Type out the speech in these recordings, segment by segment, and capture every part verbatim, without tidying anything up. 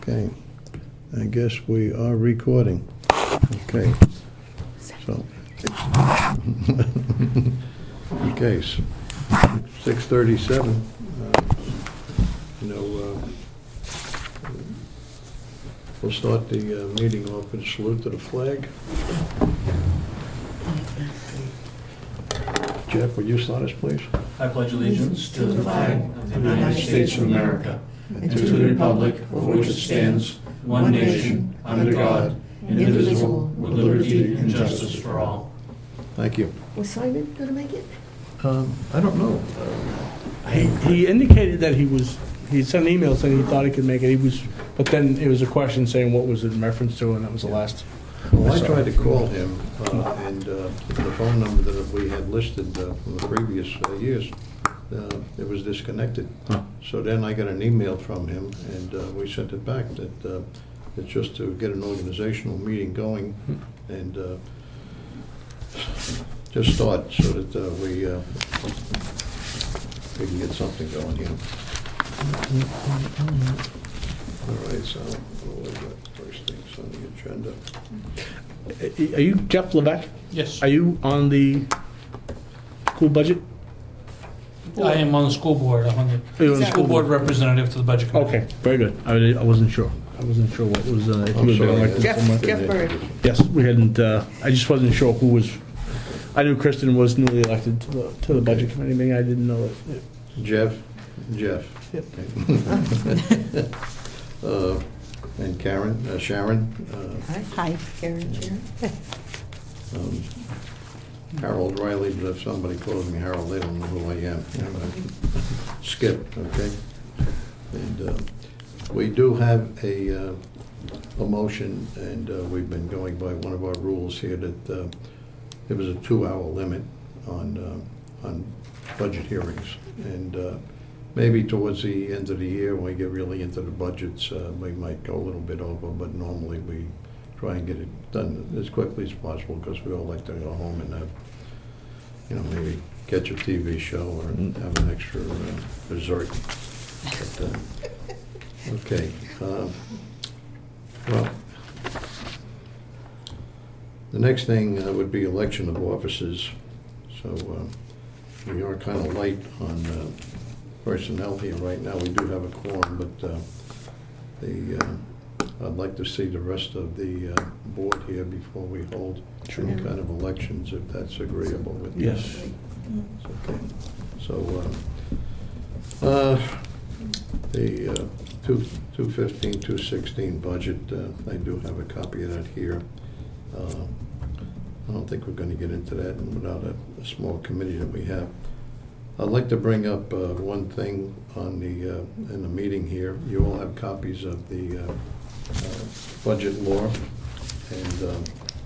Okay, I guess we are recording. Okay, so. Okay, six thirty-seven. Uh, you know, uh, we'll start the uh, meeting off with a salute to the flag. Jeff, would you start us, please? I pledge allegiance to the flag of the United States of America and to the republic for which it stands, one nation, under God, indivisible, with liberty and justice for all. Thank you. Was Simon going to make it? Um, I don't know. Uh, He, he indicated that he was, he sent an email saying he thought he could make it. He was, but then it was a question saying what was it in reference to, and that was the last. Well, I tried to call him, uh, and uh, the phone number that we had listed uh, from the previous uh, years, uh, it was disconnected. Huh. So then I got an email from him, and uh, we sent it back that uh, it's just to get an organizational meeting going and uh, just start so that uh, we uh, we can get something going here. All right, so what was that first things on the agenda? Are you Jeff Levesque? Yes. Are you on the school budget? I am on the school board. I'm on Are you on the the school board representative to the budget committee. Okay, very good. I, I wasn't sure. I wasn't sure what was, uh, if I'm you had been sorry. elected Jeff, somewhere. Jeff Bird. Yes, we hadn't, uh, I just wasn't sure who was, I knew Kristen was newly elected to the, to the budget committee meeting. I didn't know that. Jeff, Jeff. Yep. Okay. uh, and Karen, uh, Sharon, uh, Hi, hi, Karen, Sharon. um, Harold Riley, but if somebody calls me Harold, they don't know who I am. Skip, okay? And uh, we do have a, uh, a motion, and uh, we've been going by one of our rules here that uh, there was a two-hour limit on uh, on budget hearings. And uh, maybe towards the end of the year, when we get really into the budgets, uh, we might go a little bit over, but normally we try and get it done as quickly as possible because we all like to go home and have, you know, maybe catch a T V show or have an extra uh, dessert. But, uh, okay. Uh, well, the next thing uh, would be election of officers. So uh, we are kind of light on uh, personnel here right now. We do have a quorum, but uh, the uh, I'd like to see the rest of the uh, board here before we hold Sure. any kind of elections, if that's agreeable with you. Yes. Okay. So, uh, uh, the uh, two, two fifteen, two sixteen budget, uh, I do have a copy of that here. Uh, I don't think we're going to get into that without a, a small committee that we have. I'd like to bring up uh, one thing on the uh, in the meeting here. You all have copies of the uh, uh, budget law, and um,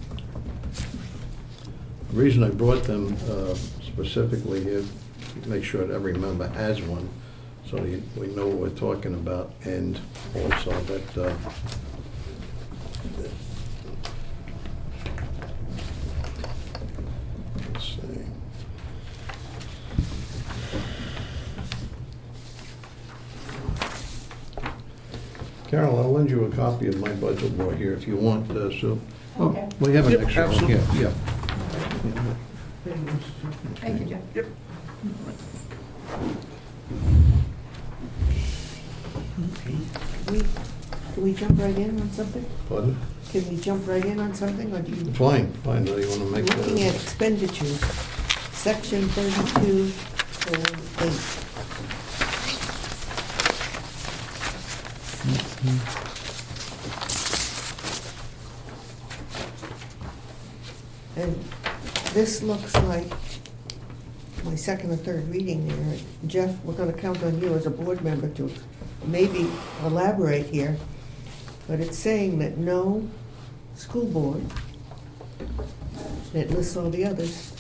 the reason I brought them uh, specifically here, to make sure that every member has one, so you, we know what we're talking about, and also that uh, let's see. Carol, I'll lend you a copy of my budget law here if you want, uh, Sue. Okay. We have an Yep, extra one absolutely. here, yeah. Thank you, Jeff. Yep. Can we, can we jump right in on something? Pardon? Can we jump right in on something, or do you? Fine, fine, do you want to make that? Looking at expenditures, section thirty-two, colon, eight. And this looks like my second or third reading there. Jeff, we're gonna count on you as a board member to maybe elaborate here, but it's saying that no school board, it lists all the others,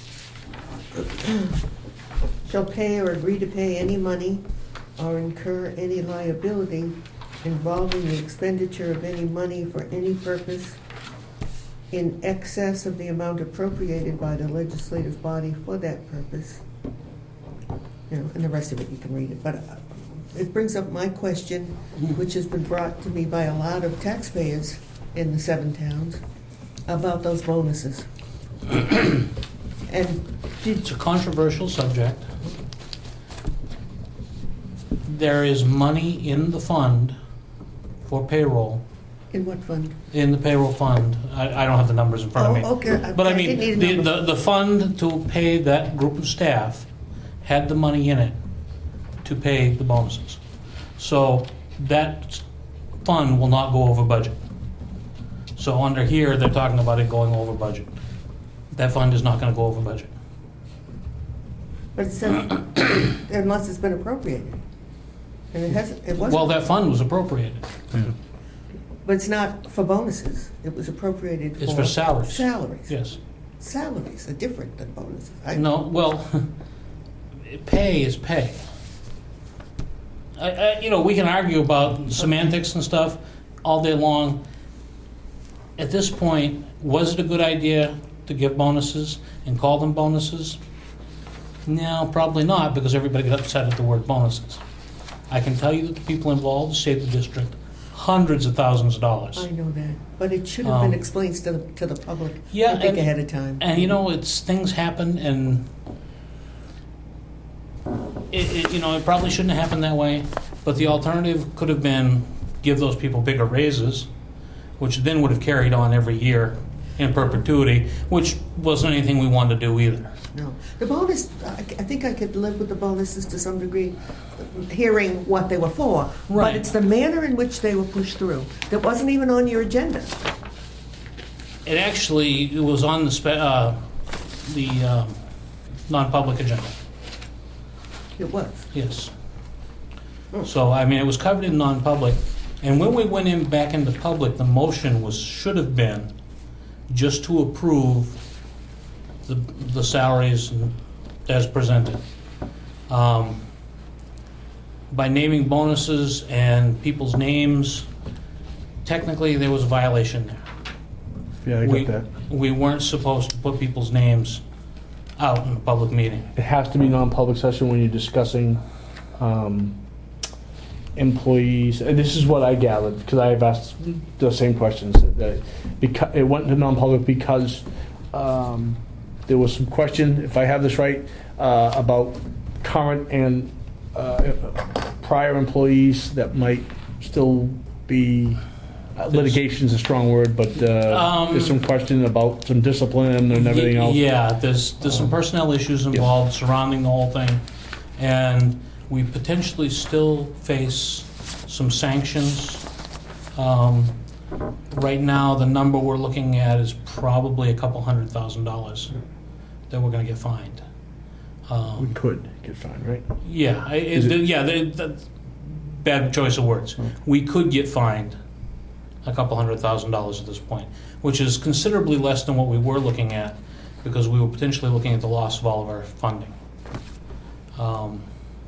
shall pay or agree to pay any money or incur any liability involving the expenditure of any money for any purpose in excess of the amount appropriated by the legislative body for that purpose. You know, and the rest of it you can read it, but uh, it brings up my question, which has been brought to me by a lot of taxpayers in the seven towns, about those bonuses. And did, It's a controversial subject. There is money in the fund for payroll, in what fund? in the payroll fund. I, I don't have the numbers in front of me. Oh, okay. But I I mean, didn't need a the, number. the, the fund to pay that group of staff had the money in it to pay the bonuses. So that fund will not go over budget. So under here, they're talking about it going over budget. That fund is not gonna go over budget. But it says, unless it's been appropriated. And it hasn't, it Well, wasn't, that fund was appropriated. but it's not for bonuses. It was appropriated for. It's for salaries. Salaries. Yes. Salaries are different than bonuses. I- No, well, pay is pay. I, I, you know, we can argue about semantics and stuff all day long. At this point, was it a good idea to give bonuses and call them bonuses? No, probably not, because everybody got upset at the word bonuses. I can tell you that the people involved saved the district hundreds of thousands of dollars. I know that, but it should have been Um, explained to the, to the public, Yeah, I think, and- ahead of time. And you know, it's things happen, and it, it, you know, it probably shouldn't have happened that way. But the alternative could have been give those people bigger raises, which then would have carried on every year in perpetuity, which wasn't anything we wanted to do either. No, the bonus, I I think I could live with the bonuses to some degree, hearing what they were for. Right. But it's the manner in which they were pushed through that wasn't even on your agenda. It actually it was on the spe- uh, the um, non-public agenda. It was. Yes. So I mean, it was covered in non-public, and when we went in back into public, the motion was should have been just to approve the the salaries as presented. Um, by naming bonuses and people's names, technically there was a violation there. Yeah, I we, got that. we weren't supposed to put people's names out in a public meeting. It has to be non-public session when you're discussing um, employees, and this is what I gathered, because I have asked the same questions. That because it went to non-public because um, there was some question, if I have this right, uh, about current and uh, prior employees that might still be, uh, litigation's a strong word, but uh, Um, there's some question about some discipline and everything else. Yeah, there's, there's some personnel issues involved surrounding the whole thing, and we potentially still face some sanctions. Um, Right now, the number we're looking at is probably a couple hundred thousand dollars that we're gonna get fined. Um, We could get fined, right? Yeah, I- Is it, it- yeah, the, the, bad choice of words. We could get fined a couple hundred thousand dollars at this point, which is considerably less than what we were looking at, because we were potentially looking at the loss of all of our funding. Um,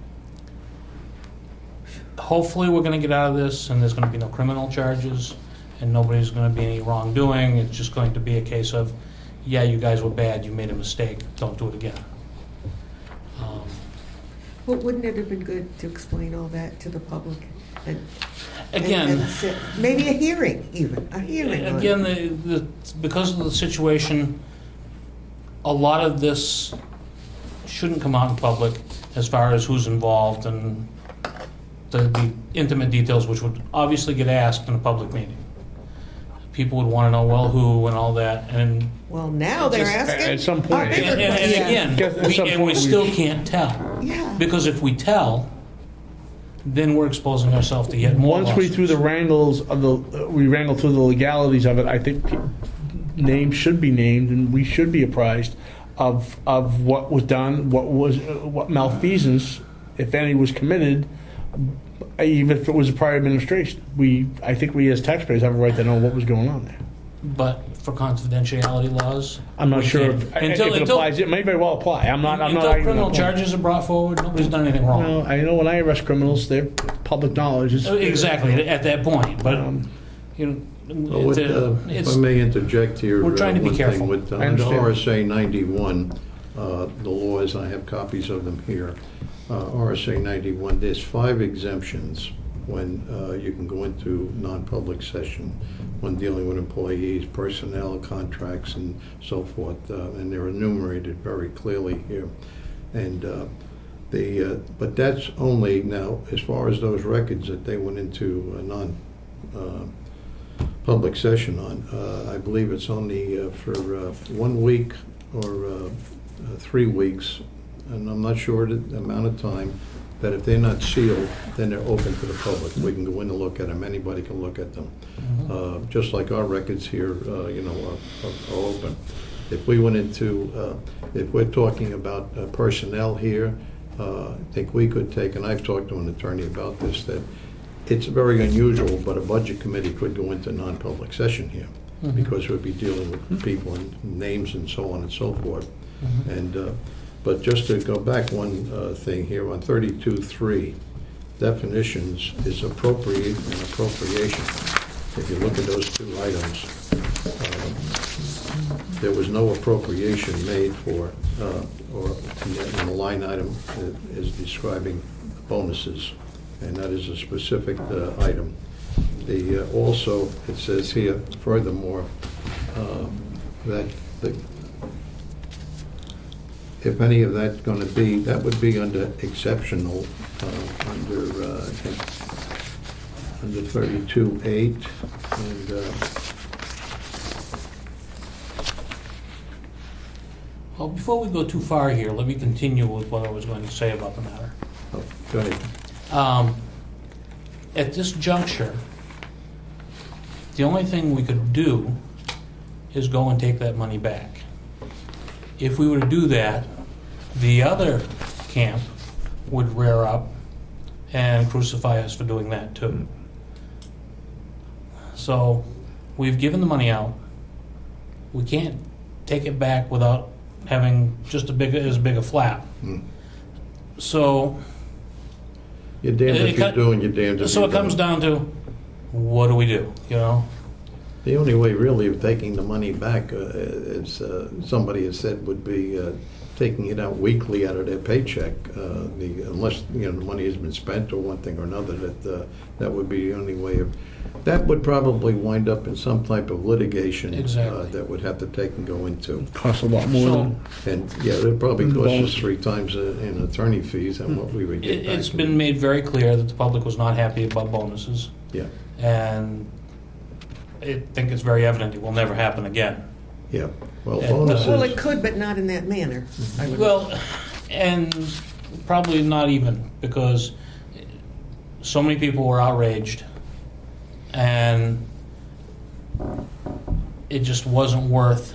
hopefully, we're going to get out of this, and there's going to be no criminal charges, and nobody's going to be any wrongdoing. It's just going to be a case of, yeah, you guys were bad, you made a mistake, don't do it again. Um, But wouldn't it have been good to explain all that to the public? and and- Again, and sit- maybe a hearing, even, a hearing on it. again, the, the, because of the situation, a lot of this shouldn't come out in public as far as who's involved and the, the intimate details, which would obviously get asked in a public meeting. People would want to know, well, who and all that, and Well, now they're Just- asking. at some point. our bigger and, and, and question. again, Guess at we, some and we point we- still can't tell. Yeah. Because if we tell, then we're exposing ourselves to yet more Once we lawsuits. through the wrangles of the, uh, we wrangle through the legalities of it, I think pe- names should be named and we should be apprised of, of what was done, what was, uh, what malfeasance, if any, was committed, uh, even if it was a prior administration. We, I think we as taxpayers have a right to know what was going on there. But for confidentiality laws, I'm not we sure can't. if, Until- if it until- applies, it may very well apply. I'm not, I'm not until arguing criminal that point. charges are brought forward, nobody's done anything wrong. Well, I know when I arrest criminals, they're public knowledge. It's- Uh, Exactly, at that point, but, Um, you know, Well, with, it's, uh, uh, if it's, I may interject here. We're trying uh, to be one thing. careful. With uh, I understand. R S A ninety-one, uh, the laws, I have copies of them here. Uh, R S A ninety-one, there's five exemptions when uh, you can go into non-public session when dealing with employees, personnel, contracts, and so forth, uh, and they're enumerated very clearly here. And uh, the, uh, but that's only, now, as far as those records that they went into a non, uh, public session on, uh, I believe it's only uh, for uh, one week or uh, uh, three weeks, and I'm not sure the amount of time, that if they're not sealed, then they're open to the public. We can go in and look at them, anybody can look at them. Mhm. Uh, just like our records here, uh, you know, are, are, are open. If we went into, uh, if we're talking about uh, personnel here, uh, I think we could take, and I've talked to an attorney about this, that it's very unusual, but a budget committee could go into non-public session here, Mhm. because we'd be dealing with people and names and so on and so forth. Mhm. And, uh, but just to go back one uh, thing here, on thirty-two three, definitions is appropriate and appropriation. If you look at those two items, um, there was no appropriation made for, uh, or in the line item that is describing bonuses, and that is a specific uh, item. The, uh, also, it says here, furthermore, uh, that the, if any of that's going to be, that would be under exceptional, uh, under, uh, I think, under thirty-two eight, and, uh, Well, before we go too far here, let me continue with what I was going to say about the matter. oh, go ahead. Um, At this juncture, the only thing we could do is go and take that money back. If we were to do that, the other camp would rear up and crucify us for doing that too. So we've given the money out. We can't take it back without having just a big, as big a flap. Hmm. So, You're damned It if you cut- do and you're damned if you so don't. it comes down to, what do we do, you know? The only way really of taking the money back, uh, as uh, somebody has said, would be uh, taking it out weekly out of their paycheck, uh, the, unless, you know, the money has been spent or one thing or another, that uh, that would be the only way of, that would probably wind up in some type of litigation. Exactly. uh, That would have to take and go into. Costs a lot more So- than. And, yeah, it probably And costs us bonus. three times uh, in attorney fees and what we would get It, back. it's been made very clear that the public was not happy about bonuses, Yeah, and I think it's very evident it will never happen again. yeah. Well, And, uh, bonuses. Well, it could, but not in that manner. I would- Well, and probably not even, because so many people were outraged, and it just wasn't worth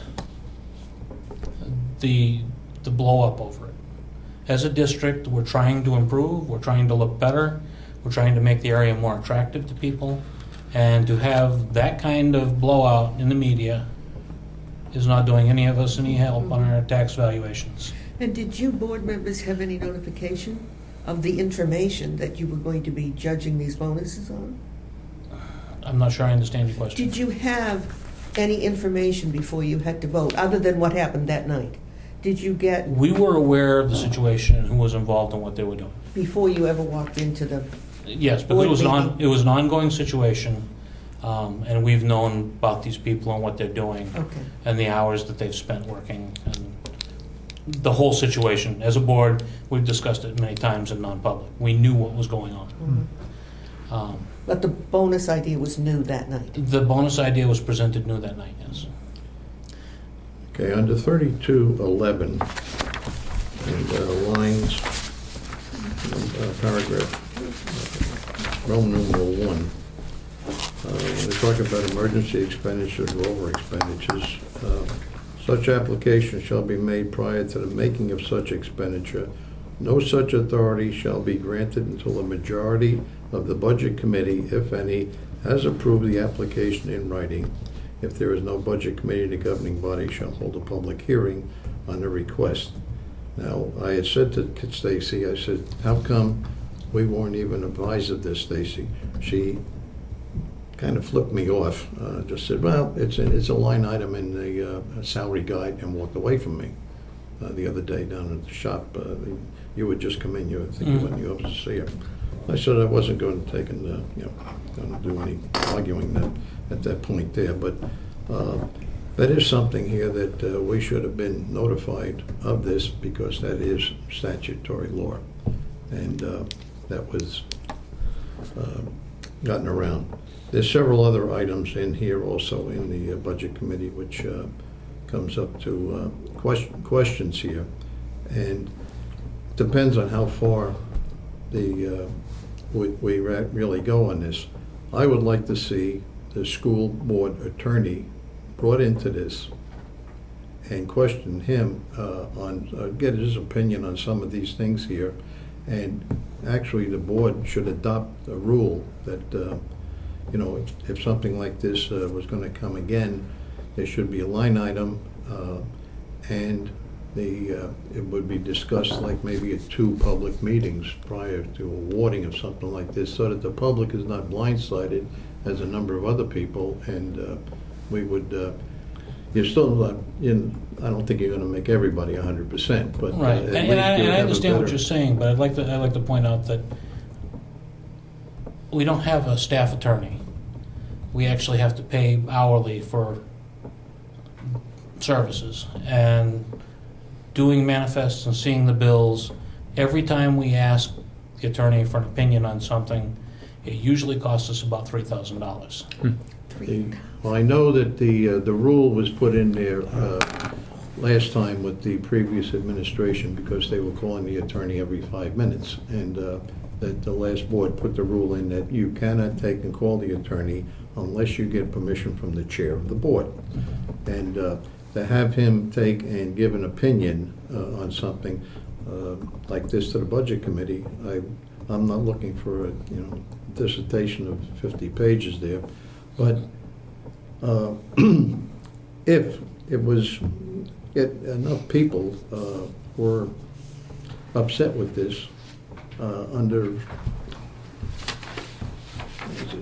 the the blow up over it. As a district, we're trying to improve, we're trying to look better, we're trying to make the area more attractive to people, and to have that kind of blowout in the media is not doing any of us any help on our tax valuations. And did you board members have any notification of the information that you were going to be judging these bonuses on? I'm not sure I understand your question. Did you have any information before you had to vote, other than what happened that night? Did you get, We were aware of the situation and who was involved in what they were doing. before you ever walked into the, Yes, but it Board was an on, meeting. it was an ongoing situation, um, and we've known about these people and what they're doing, okay. and the hours that they've spent working, and the whole situation. As a board, we've discussed it many times in non-public. We knew what was going on. Mhm. Um, But the bonus idea was new that night. the bonus idea was presented new that night, yes. Okay, under thirty-two eleven, and uh, lines, uh, paragraph, uh, Roman numeral one, uh, when they talk about emergency expenditures or over expenditures, uh, such application shall be made prior to the making of such expenditure. No such authority shall be granted until a majority of the Budget Committee, if any, has approved the application in writing. If there is no Budget Committee, the governing body shall hold a public hearing on the request. Now, I had said to Stacy, I said, how come we weren't even advised of this, Stacy? She kind of flipped me off, uh, just said, well, it's a, it's a line item in the uh, salary guide, and walked away from me. uh, the other day down at the shop. Uh, you would just come in, you would think you Mhm. went in the office to see her. I said I wasn't going to take and, uh, you know, going to do any arguing that, at that point there, but uh, that is something here that uh, we should have been notified of this, because that is statutory law. And uh, that was uh, gotten around. There's several other items in here also in the uh, Budget Committee, which uh, comes up to uh, question, questions here. And depends on how far the uh, we, we re- really go on this. I would like to see the school board attorney brought into this and question him uh, on, uh, get his opinion on some of these things here. And actually, the board should adopt a rule that, uh, you know, if, if something like this uh, was going to come again, there should be a line item, uh, and the uh, it would be discussed like maybe at two public meetings prior to awarding of something like this, so that the public is not blindsided as a number of other people, and uh, we would. Uh, you're still not in. I don't think you're going to make everybody one hundred percent, but uh, Right, at and, least and I, you and I have a understand what better- you're saying, but I'd like to, I'd like to point out that we don't have a staff attorney. We actually have to pay hourly for services, and doing manifests and seeing the bills. Every time we ask the attorney for an opinion on something, it usually costs us about three thousand dollars. The- Well, I know that the, uh, the rule was put in there uh, last time with the previous administration, because they were calling the attorney every five minutes. And uh, that the last board put the rule in that you cannot take and call the attorney unless you get permission from the chair of the board. And uh, to have him take and give an opinion uh, on something uh, like this to the Budget Committee, I, I'm not looking for a, you know, dissertation of fifty pages there, but Uh, if it was, if enough people uh, were upset with this uh, under, what is it?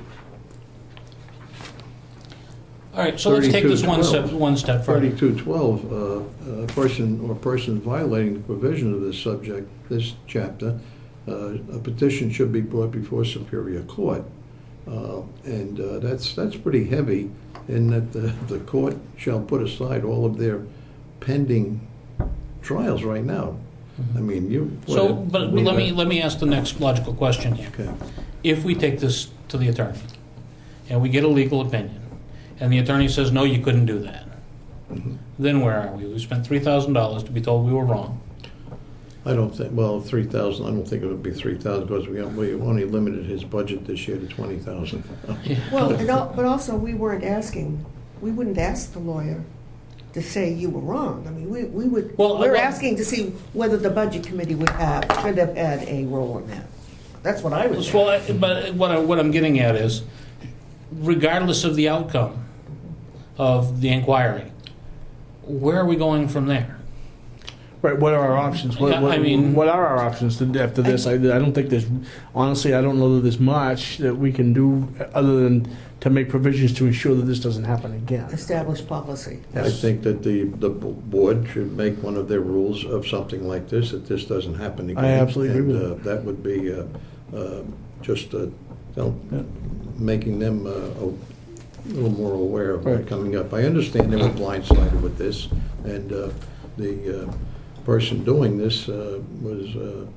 All right, so let's take this one step, thirty-two twelve. one step further. thirty-two twelve, uh, a person or persons violating the provision of this subject, this chapter, uh, a petition should be brought before Superior Court. Uh, And uh, that's, that's pretty heavy, in that the, the court shall put aside all of their pending trials right now. I mean, you. So, what- but we let me, have- let me ask the next logical question here. Okay. If we take this to the attorney, and we get a legal opinion, and the attorney says, no, you couldn't do that, Mhm. then where are we? We spent three thousand dollars to be told we were wrong. I don't think, well, three thousand, I don't think it would be three thousand, because we, we only limited his budget this year to twenty thousand. Well, and al- but also, we weren't asking, we wouldn't ask the lawyer to say you were wrong. I mean, we, we would, Well, we're well- asking to see whether the budget committee would have, should have had a role in that. That's what I was Well, asking. I- but what, I, what I'm getting at is, regardless of the outcome of the inquiry, where are we going from there? Right, what are our options? What, Yeah, what, I mean- what are our options to, after this? I, I don't think there's, honestly, I don't know that there's much that we can do other than to make provisions to ensure that this doesn't happen again. Established policy. I think that the, the board should make one of their rules of something like this, that this doesn't happen again. I absolutely agree with And, uh, that would be uh, uh, just, uh, you know, Yeah. making them uh, a little more aware of what's Right. coming up. I understand they were blindsided with this, and uh, the uh, person doing this uh, was, uh,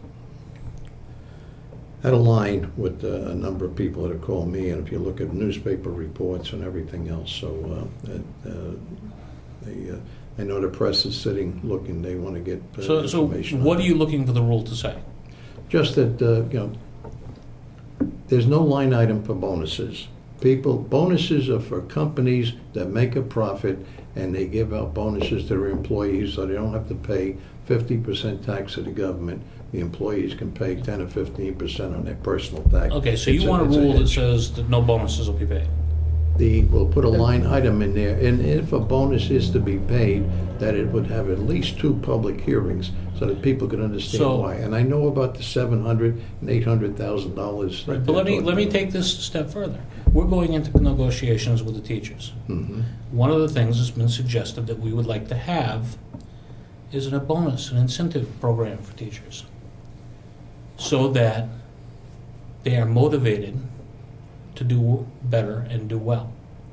had a line with uh, a number of people that have called me, and if you look at newspaper reports and everything else, so uh, uh, they, uh, I know the press is sitting, looking, they want to get uh, So, so information. on what it. are you looking for the rule to say? Just that, uh, you know, there's no line item for bonuses. People, bonuses are for companies that make a profit, and they give out bonuses to their employees, so they don't have to pay fifty percent tax to the government. The employees can pay ten or fifteen percent on their personal tax. Okay, so It's you want a it's rule that hedge. says that no bonuses will be paid? The, we'll put a line item in there, and if a bonus is to be paid, that it would have at least two public hearings, so that people can understand So- why. And I know about the seven hundred and eight hundred thousand dollars. Right, but let me, let me take this a step further. We're going into negotiations with the teachers. Hmm. One of the things that's been suggested that we would like to have is it a bonus, an incentive program for teachers, so that they are motivated to do better and do well.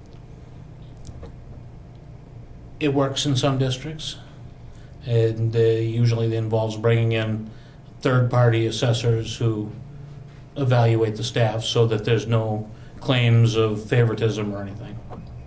It works in some districts, and uh, usually it involves bringing in third-party assessors who evaluate the staff so that there's no claims of favoritism or anything.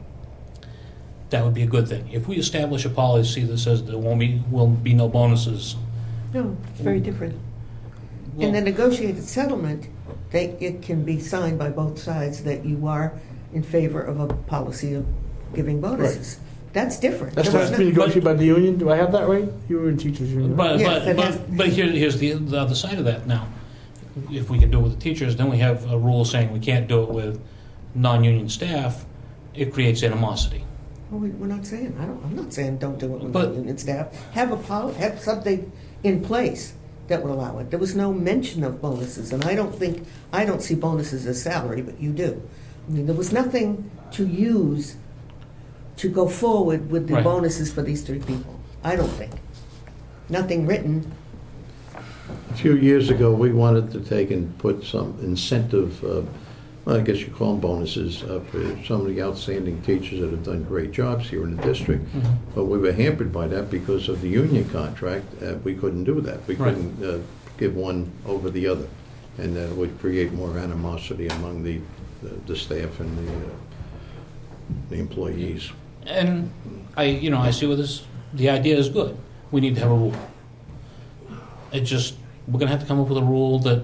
That would be a good thing. If we establish a policy that says there won't be, will be no bonuses, No, it's very different. In the well, negotiated settlement, they, it can be signed by both sides that you are in favor of a policy of giving bonuses. That's different. That's There not was to be no- negotiated by the union. Do I have that right? You were in teachers union. right? but, Yes, but, it has- but, but here, here's the, the other side of that now. If we can do it with the teachers, then we have a rule saying we can't do it with non-union staff. It creates animosity. Well, we- we're not saying, I don't, I'm not saying don't do it with But- union staff. Have a pol, have something in place that would allow it. There was no mention of bonuses, and I don't think, I don't see bonuses as salary, but you do. I mean, there was nothing to use to go forward with the Right. bonuses for these three people. I don't think. Nothing written. A few years ago, we wanted to take and put some incentive, uh, well, I guess you call them bonuses, uh, for some of the outstanding teachers that have done great jobs here in the district. Mm-hmm. But we were hampered by that because of the union contract. Uh, we couldn't do that. We Right. couldn't uh, give one over the other. And that would create more animosity among the, the, the staff and the, uh, the employees. And I, you know, I see what this, the idea is good. We need to have a rule. It just, we're gonna have to come up with a rule that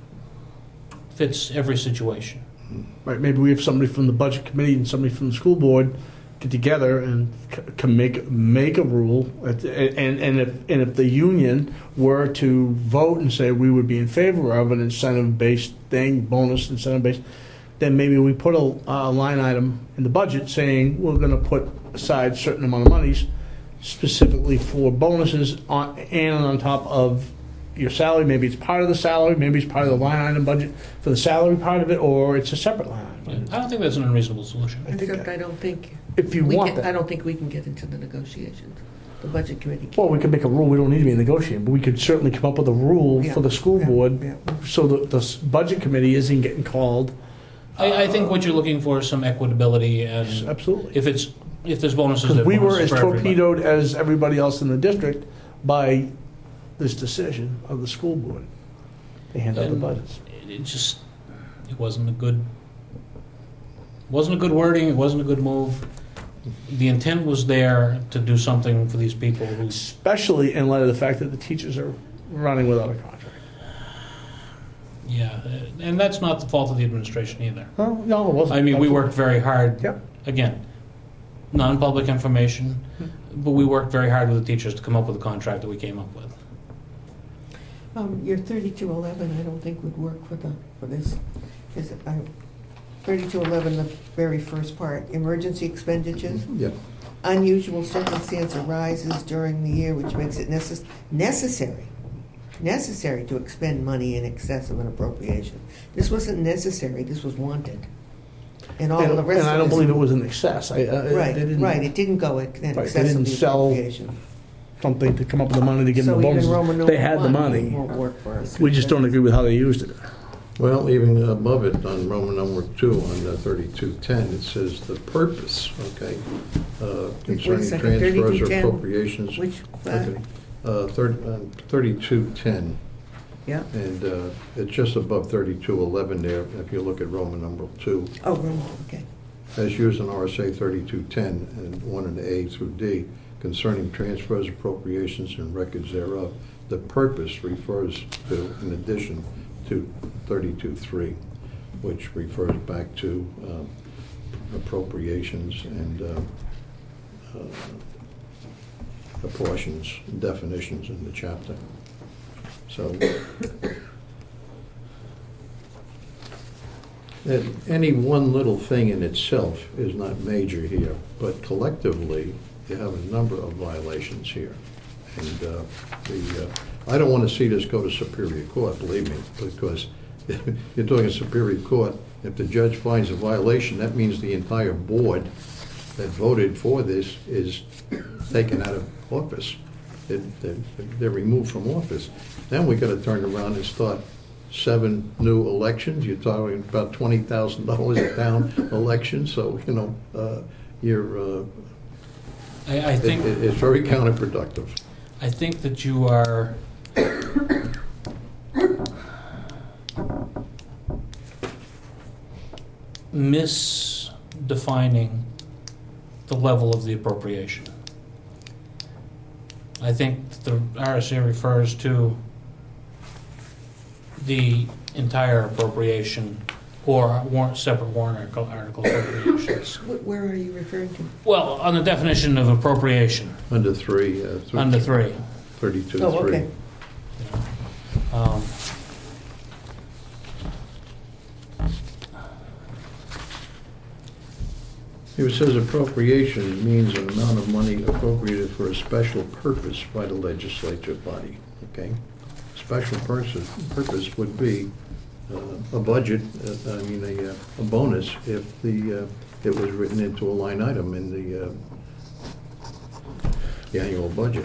fits every situation. Right, maybe we have somebody from the budget committee and somebody from the school board get together and c- can make make a rule. And and if and if the union were to vote and say we would be in favor of an incentive based thing, bonus incentive based, then maybe we put a, a line item in the budget saying we're going to put aside a certain amount of monies specifically for bonuses on and on top of your salary. Maybe it's part of the salary, maybe it's part of the line item budget for the salary part of it, or it's a separate line item. I don't think that's an unreasonable solution. I think Except that- I don't think. If you we want can- I that. don't think we can get into the negotiations. The budget committee can. Well, we could make a rule, we don't need to be negotiating, but we could certainly come up with a rule Yeah, for the school yeah, board yeah. so that the s- budget committee isn't getting called. I, I think what you're looking for is some equitability, and Absolutely. if it's, if there's bonuses, Because there's we were bonuses as for everybody. torpedoed as everybody else in the district by this decision of the school board. They hand out the And budgets. It it just, it wasn't a good, wasn't a good wording, it wasn't a good move. The intent was there to do something for these people who, Especially in light of the fact that the teachers are running without a contract. yeah, and that's not the fault of the administration either. Oh, no, it wasn't. I mean, we worked very hard. Yep. Again, non-public information, but we worked very hard with the teachers to come up with a contract that we came up with. Um, your thirty-two eleven, I don't think would work for the, for this. Is it, I, thirty-two eleven, the very first part, emergency expenditures. Yeah. Unusual circumstance arises during the year which makes it necess- necessary, necessary to expend money in excess of an appropriation. This wasn't necessary, this was wanted. And all And, of the rest and of I don't this- believe it was an excess. I, uh, Right, they didn't right, it didn't go in in they excess of didn't the sell appropriation. something to come up with the money to give them the So even bonuses. Roman They numeral had the one money. won't work for us. We just don't agree with how they used it. Well, even above it, on Roman number two, on uh, thirty-two ten, it says the purpose, okay, uh, concerning second, transfers or 3210. appropriations. Which, uh, Okay. Uh, third- uh, thirty-two ten, yeah, and uh, it's just above thirty-two eleven there, if you look at Roman number two. oh, Roman, okay. As used in R S A thirty-two ten and one in A through D, concerning transfers, appropriations, and records thereof. The purpose refers to, in addition to thirty-two three, which refers back to um, appropriations and uh, uh, apportions, definitions in the chapter. So, and any one little thing in itself is not major here, but collectively, you have a number of violations here. And uh, the, uh, I don't want to see this go to Superior Court, believe me, because you're talking Superior Court, if the judge finds a violation, that means the entire board that voted for this is taken out of office. they're, they're removed from office. Then we gotta turn around and start seven new elections. You're talking about twenty thousand dollars a town election, so, you know, uh, you're, uh, I, I it- think, it- it's very counterproductive. I think that you are misdefining the level of the appropriation. I think the R S A refers to the entire appropriation or warrant, separate warrant article, article appropriations. Wh- Where are you referring to? Well, on the definition of appropriation, Under three, uh, th- under three. thirty-two, Oh, three. okay. Um, If it says appropriation, it means an amount of money appropriated for a special purpose by the legislature body, okay? Special purpose, purpose would be uh, a budget, uh, I mean, a, uh, a bonus if the, uh, it was written into a line item in the, uh, the annual budget.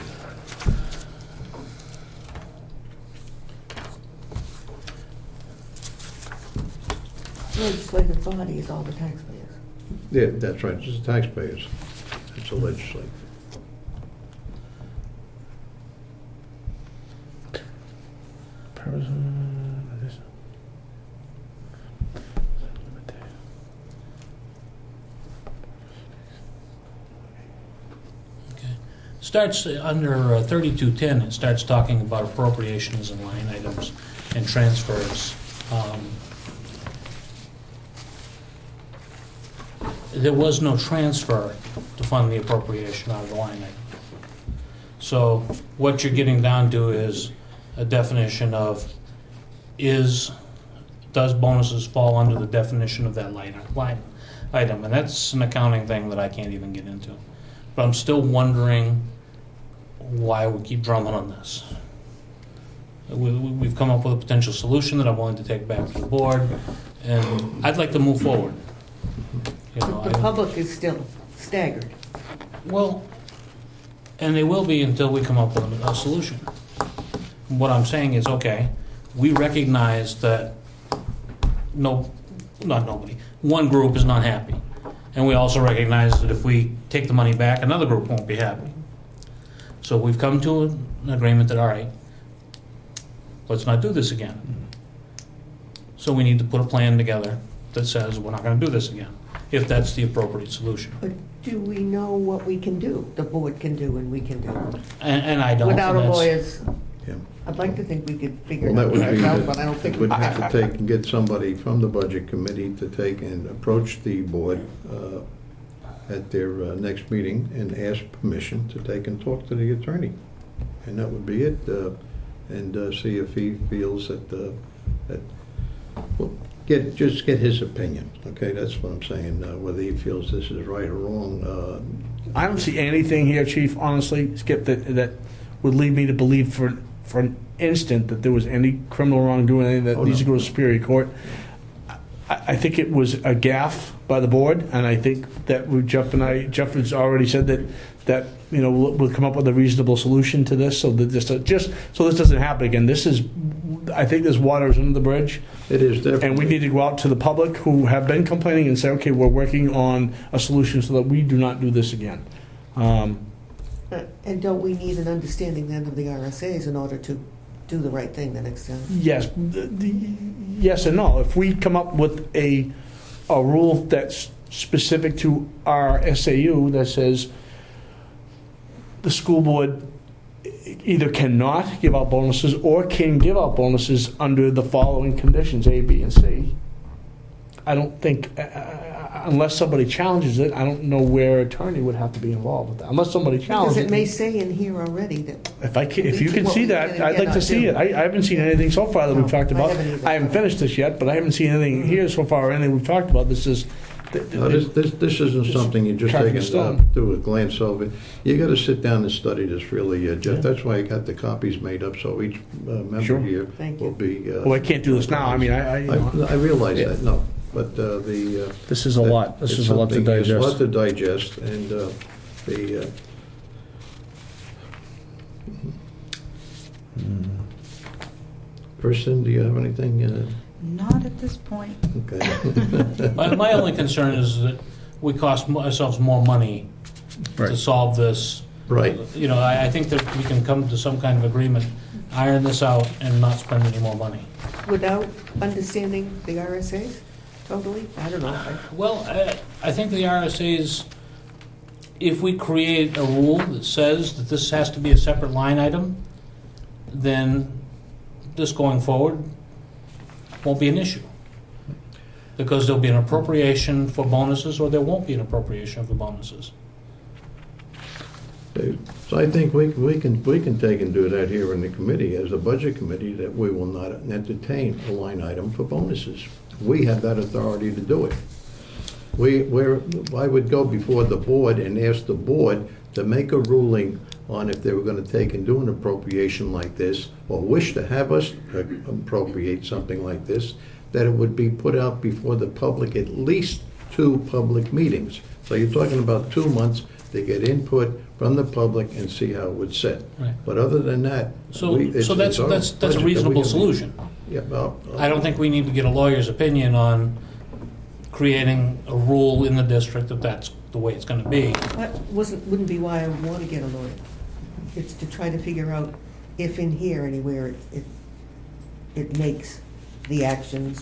Legislative body is all the taxpayers. Yeah, that's right, it's the taxpayers, it's a legislature. Okay. Starts uh, under thirty-two ten, it starts talking about appropriations and line items and transfers. Um, There was no transfer to fund the appropriation out of the line item. So what you're getting down to is a definition of is, does bonuses fall under the definition of that line, line item? And that's an accounting thing that I can't even get into. But I'm still wondering why we keep drumming on this. We, we- we've come up with a potential solution that I'm willing to take back to the board, and I'd like to move forward. You know, The I- public is still staggered. Well, and they will be until we come up with a, a solution. What I'm saying is, okay, we recognize that no, not nobody, one group is not happy. And we also recognize that if we take the money back, another group won't be happy. So we've come to an agreement that, all right, let's not do this again. So we need to put a plan together that says we're not going to do this again, if that's the appropriate solution. But do we know what we can do, the board can do and we can do? And, and I don't. Without and a that's- lawyer's, Yeah. I'd like to think we could figure Well, it that out would be, ourselves, but I don't think that we would have to can. take, and get somebody from the budget committee to take and approach the board uh, at their uh, next meeting and ask permission to take and talk to the attorney. And that would be it, uh, and uh, see if he feels that, uh, that, well, get, just get his opinion, okay? That's what I'm saying, uh, whether he feels this is right or wrong. uh, I don't see anything here, Chief, honestly, Skip, that, that would lead me to believe for, for an instant that there was any criminal wrongdoing, anything that Oh, needs to no. go to Superior Court. I, I think it was a gaffe by the board, and I think that we- Jeff and I, Jeff has already said that, that, you know, we'll, we'll come up with a reasonable solution to this, so that this, just, so this doesn't happen again. This is, I think this water is under the bridge. It is definitely. And we need to go out to the public who have been complaining and say, okay, we're working on a solution so that we do not do this again. Um, Uh, And don't we need an understanding then of the R S As in order to do the right thing the next time? Yes, the, the, yes and no. If we come up with a, a rule that's specific to our S A U that says the school board either cannot give out bonuses or can give out bonuses under the following conditions, A, B, and C, I don't think, uh, unless somebody challenges it, I don't know where attorney would have to be involved with that. Unless somebody Because challenges it may say in here already that, If I can, if you We- can what see we that, can I'd and like to cannot see do. it. I, I haven't seen anything so far that we've No, talked I about. haven't either. I haven't finished this yet, but I haven't seen anything here so far, anything we've talked about. This is, th- No, this, this, this isn't Just something you just carving take and uh, stone. do a glance over. You gotta sit down and study this really, uh, Yeah. Jeff. That's why I got the copies made up, so each uh, member Sure. here Thank will you. be. uh, well, I can't do this now. I mean, I, I, you know, I I realize Yeah. that, no, but uh, the. uh, this is a lot. This it's is a lot to something- It's a lot digest. to digest, and uh, the, uh, Kirsten, do you have anything? uh, Not at this point. Okay. My, my only concern is that we cost mo- ourselves more money to Right. solve this. Right. You know, I, I think that we can come to some kind of agreement, iron this out, and not spend any more money. Without understanding the R S As totally? I don't know. I- Well, I, I think the R S As, if we create a rule that says that this has to be a separate line item, then this going forward won't be an issue. Because there'll be an appropriation for bonuses, or there won't be an appropriation for bonuses. So I think we, we can, we can take and do that here in the committee, as a budget committee, that we will not entertain a line item for bonuses. We have that authority to do it. We, we're, I would go before the board and ask the board to make a ruling on if they were gonna take and do an appropriation like this, or wish to have us appropriate something like this, that it would be put out before the public, at least two public meetings. So you're talking about two months to get input from the public and see how it would sit. Right. But other than that. So, we- it's- so that's, it's our that's, that's a budget that we reasonable can- solution. Yeah, well. I don't think we need to get a lawyer's opinion on creating a rule in the district that that's the way it's gonna be. That wasn't, wouldn't be why I would want to get a lawyer. It's to try to figure out if in here anywhere it, it, it makes the actions,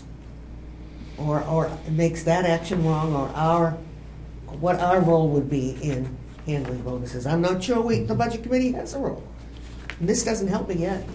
or, or it makes that action wrong, or our, what our role would be in handling bonuses. I'm not sure we, the budget committee has a role. And this doesn't help me yet.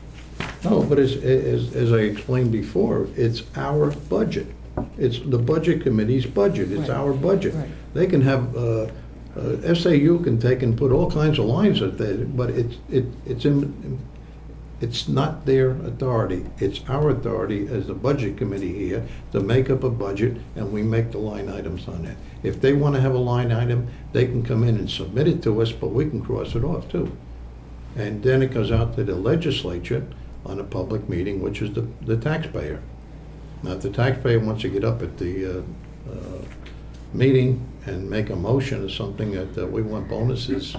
No, but as, as, as I explained before, it's our budget. It's the budget committee's budget, it's Right. our budget. Right. They can have, uh, uh, S A U can take and put all kinds of lines at that, but it's, it, it's in, it's not their authority. It's our authority as the budget committee here to make up a budget, and we make the line items on that. If they want to have a line item, they can come in and submit it to us, but we can cross it off too. And then it goes out to the legislature on a public meeting, which is the, the taxpayer. Now, if the taxpayer wants to get up at the uh, uh, meeting and make a motion or something that uh, we want bonuses,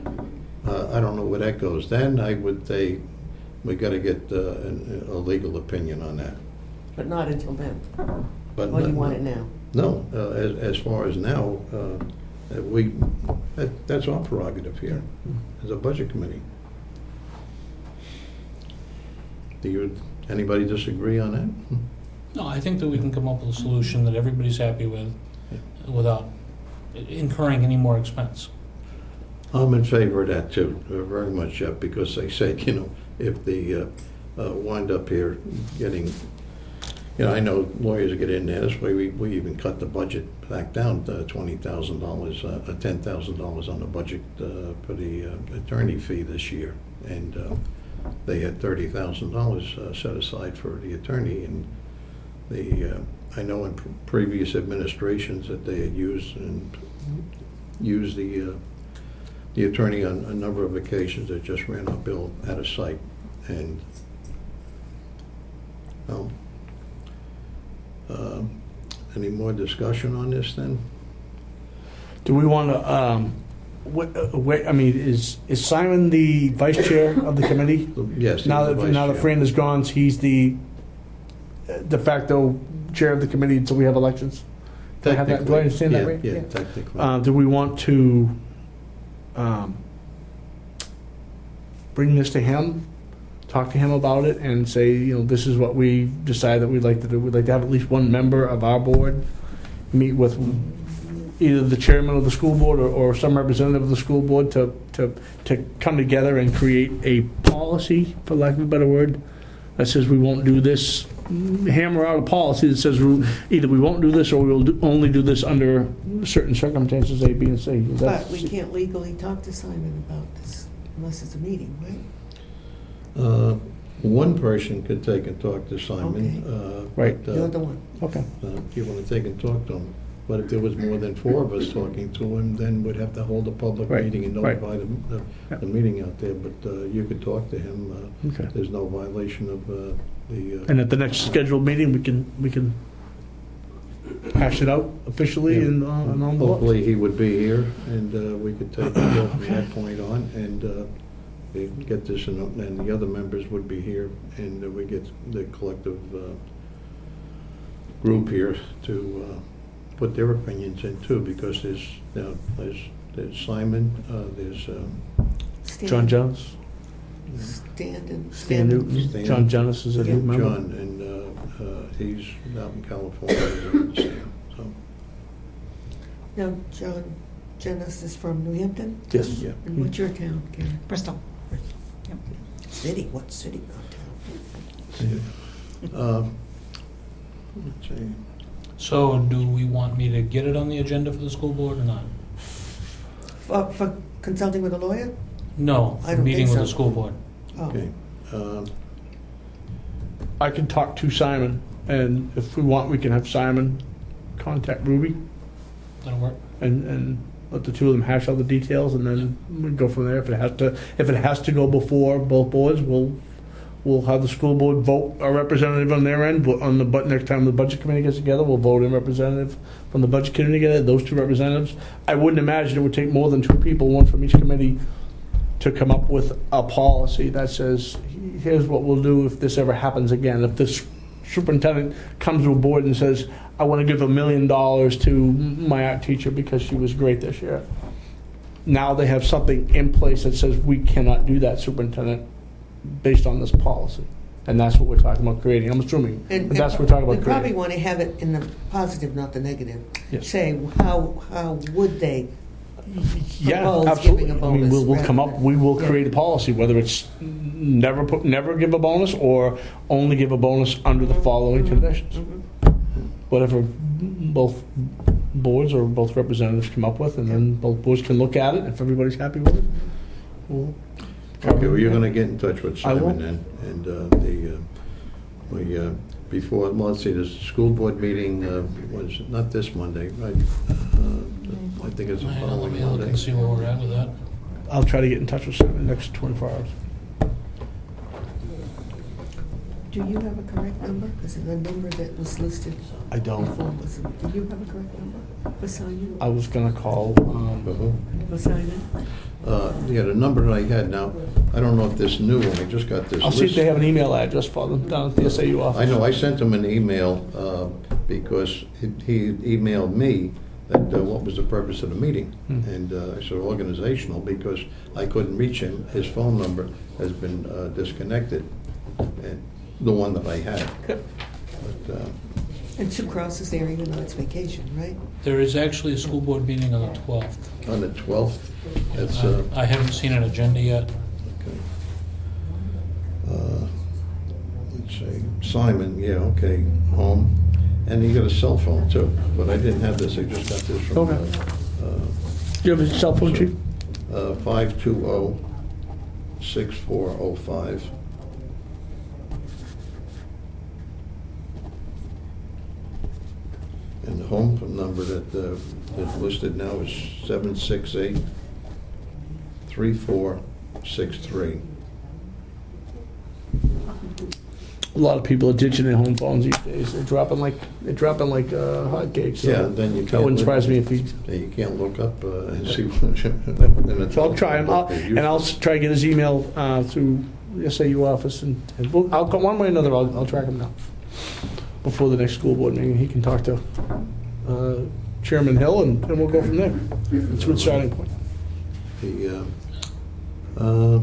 uh, I don't know where that goes. Then I would say, we got to get uh, an- a legal opinion on that. But not until then. But Or do you no- want it now? No, uh, as, as far as now, uh, that we, that, that's our prerogative here, as a budget committee. Do you, anybody disagree on that? No, I think that we can come up with a solution that everybody's happy with without incurring any more expense. I'm in favor of that too, uh, very much, Jeff, because they said, you know, if they uh, uh, wind up here getting, you know, I know lawyers get in there, this way we, we even cut the budget back down to twenty thousand dollars, uh, ten thousand dollars on the budget uh, for the uh, attorney fee this year. And uh, they had thirty thousand dollars uh, set aside for the attorney, and the, uh, I know in pr- previous administrations that they had used and used the uh, the attorney on a number of occasions that just ran our bill out of sight. And, well, uh, any more discussion on this then? Do we want to, um, wait, wait, I mean, is, is Simon the vice chair of the committee? Yes. Now he's the that, vice now that chair. Fran is gone, he's the de facto chair of the committee until we have elections? Do I have that- do I understand that Yeah, right? Yeah, Yeah. technically. Uh, do we want to, um, bring this to him, talk to him about it, and say, you know, this is what we decide that we'd like to do? We'd like to have at least one member of our board meet with either the chairman of the school board or, or some representative of the school board to, to, to come together and create a policy, for lack of a better word, that says we won't do this, hammer out a policy that says we- either we won't do this or we will do, only do this under certain circumstances, A, B, and C. But That's- we can't legally talk to Simon about this unless it's a meeting, right? Uh, One person could take and talk to Simon. uh, Right. but, uh, You're the one. Okay. uh, if you want to take and talk to him. But if there was more than four of us talking to him, then we'd have to hold a public Right, meeting and right. notify them, the, Yeah. the meeting out there. But uh, you could talk to him. uh, Okay. There's no violation of uh, the. uh, And at the next scheduled meeting, we can, we can hash it out officially Yeah. and, uh, and on the books. Hopefully, he would be here, and uh, we could take and go from that point on. And uh, we get this, and and the other members would be here, and uh, we get the collective uh, group here to uh, put their opinions in too, because there's, you know, there's, there's Simon, uh, there's um, Stan- John Jones, Stand and. Stan Newton, Stan. John Jonas is a new Yeah. member. John, and uh, uh, he's out in California, as I understand, so, Now, John Janice is from New Hampton? Yes. yeah. And what's your town, Karen? Bristol. City, what city, not town? Uh, Let's see. So do we want me to get it on the agenda for the school board or not? For, for consulting with a lawyer? No, I for don't meeting think with the so. school board. Oh, Okay. Um, I can talk to Simon, and if we want, we can have Simon contact Ruby That'll work. and, and let the two of them hash out the details, and then we go from there. If it has to, if it has to go before both boards, we'll, we'll have the school board vote a representative on their end, but on the, but next time the budget committee gets together, we'll vote in representative from the budget committee together, those two representatives. I wouldn't imagine it would take more than two people, one from each committee, to come up with a policy that says, here's what we'll do if this ever happens again. If this superintendent comes to a board and says, I want to give a million dollars to my art teacher because she was great this year. Now they have something in place that says we cannot do that, superintendent, based on this policy. And that's what we're talking about creating. I'm assuming, And- but that's what we're talking about We probably creating. want to have it in the positive, not the negative. Yes. Say, how, how would they? Yeah, propose absolutely. giving a I mean, we'll, bonus we'll come rather up, than- we will Yeah. create a policy, whether it's never put, never give a bonus or only give a bonus under the following conditions. Mhm. Whatever both boards or both representatives come up with, and then both boards can look at it. If everybody's happy with it, we'll. Okay, well, you're gonna get in touch with I will. Simon then, and uh, the, uh, we, uh, before, well, let's see, the school board meeting uh, was not this Monday, right? Uh, I think it's the Hang on, let following me look Monday. and see where we're at with that. I'll try to get in touch with Simon in the next twenty-four hours. Do you have a correct number? Because the number that was listed I don't. before was, do you have a correct number for Simon? I was gonna call, um, Uh-huh. For Simon? Uh, Yeah, the number that I had now, I don't know if this new one, I just got this I'll see if list. they have an email address for them down at the S A U office. I know, I sent him an email uh, because he he emailed me that uh, what was the purpose of the meeting. Hmm. And uh, I said organizational, because I couldn't reach him. His phone number has been uh, disconnected, and the one that I had. Good. But, uh, And Sue Cross is there even though it's vacation, right? There is actually a school board meeting on the twelfth. on the twelfth, that's, uh, I haven't seen an agenda yet. okay. Uh, Let's see, Simon, yeah, okay, home. And he got a cell phone too, but I didn't have this, I just got this from. Okay. uh, Do you have a cell phone, chief? Uh, five two zero, six four zero five. And the home number that, uh, that's listed now is seven six eight, three four six three. A lot of people are ditching their home phones these days. They're dropping like, they're dropping like uh, hotcakes. So Yeah, then you That can't wouldn't surprise me if he, You can't look up uh, and see. so I'll try him. I'll- And I'll s- try to get his email uh, through the S A U office, and and we'll- I'll go, one way or another, I'll I'll track him down before the next school board meeting. He can talk to uh, Chairman Hill, and and we'll go from there. It's a good starting point. The, uh, uh,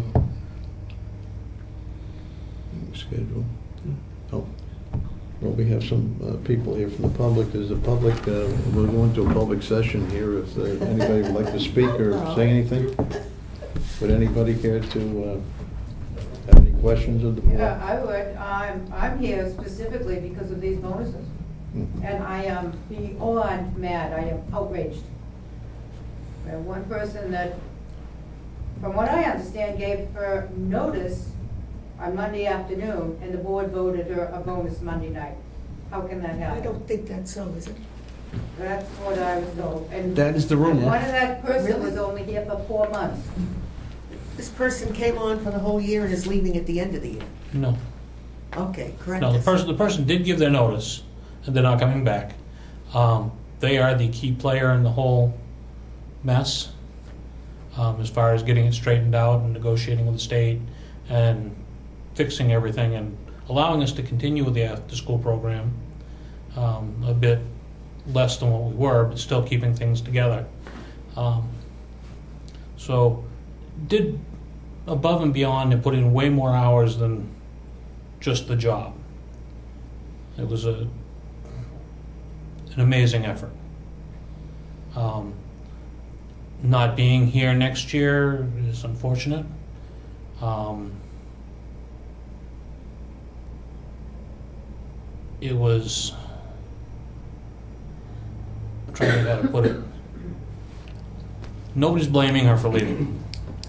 schedule. Oh, well, we have some uh, people here from the public. Is the public, uh, we're going to a public session here. If uh, anybody would like to speak or say anything? Would anybody care to uh, have any questions of the board? Yeah, I would. I'm, I'm here specifically because of these bonuses. Mhm. And I am beyond mad. I am outraged. We have one person that, from what I understand, gave her notice on Monday afternoon, and the board voted her a bonus Monday night. How can that I happen? don't think that's so, is it? That's what I was told. And That is the rumor. One of that person Really? was only here for four months. This person came on for the whole year and is leaving at the end of the year. No. Okay, correct. No, the us. person, the person did give their notice, and they're not coming back. Um, They are the key player in the whole mess. um, as far as getting it straightened out and negotiating with the state and fixing everything and allowing us to continue with the after-school program, um, a bit less than what we were, but still keeping things together. Um, so did above and beyond and put in way more hours than just the job. It was a an amazing effort. Um, not being here next year is unfortunate. Um, it was, I'm trying to think how to put it. Nobody's blaming her for leaving.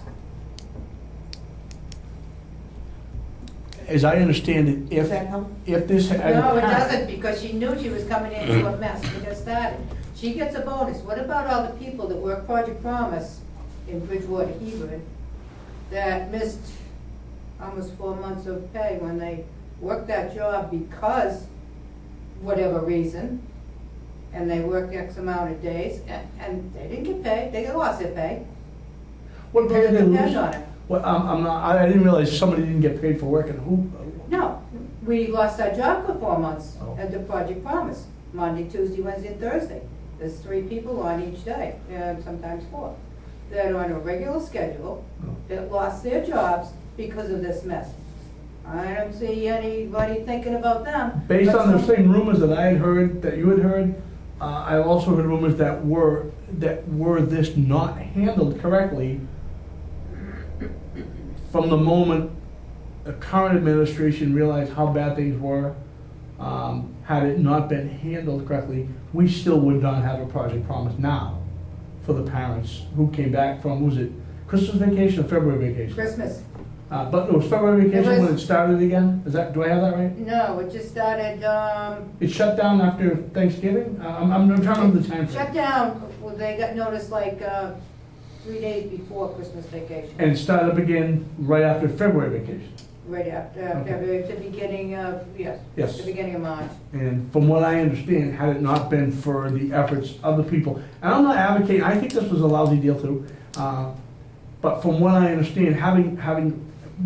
As I understand it, Does if, that help? if this had. No, it doesn't, because she knew she was coming into a mess when it started. She gets a bonus. What about all the people that work Project Promise in Bridgewater, Hebron, that missed almost four months of pay when they worked that job because, whatever reason, and they worked X amount of days, and, and they didn't get paid, they lost their pay. What People pay did they didn't depend lose? on it. Well, I'm, I'm not, I I didn't realize somebody didn't get paid for working. Who? No, we lost our job for four months Oh. at the Project Promise, Monday, Tuesday, Wednesday, and Thursday. There's three people on each day, and sometimes four, that are on a regular schedule, Oh. that lost their jobs because of this mess. I don't see anybody thinking about them. Based but on the some- same rumors that I had heard, that you had heard, uh, I also heard rumors that were, that were this not handled correctly from the moment the current administration realized how bad things were, um, had it not been handled correctly, we still would not have a Project Promise now for the parents who came back from, was it Christmas vacation or February vacation? Christmas. Uh, but it was February vacation It was- when it started again? Is that, do I have that right? No, it just started, um, It shut down after Thanksgiving? Uh, I'm, I'm trying to remember the time frame. shut down, well, they got noticed like, uh, three days before Christmas vacation. And it started up again right after February vacation. Right after, Okay. February, the beginning of, yes. Yes. The beginning of March. And from what I understand, had it not been for the efforts of the people, and I'm not advocating, I think this was a lousy deal too, uh, but from what I understand, having, having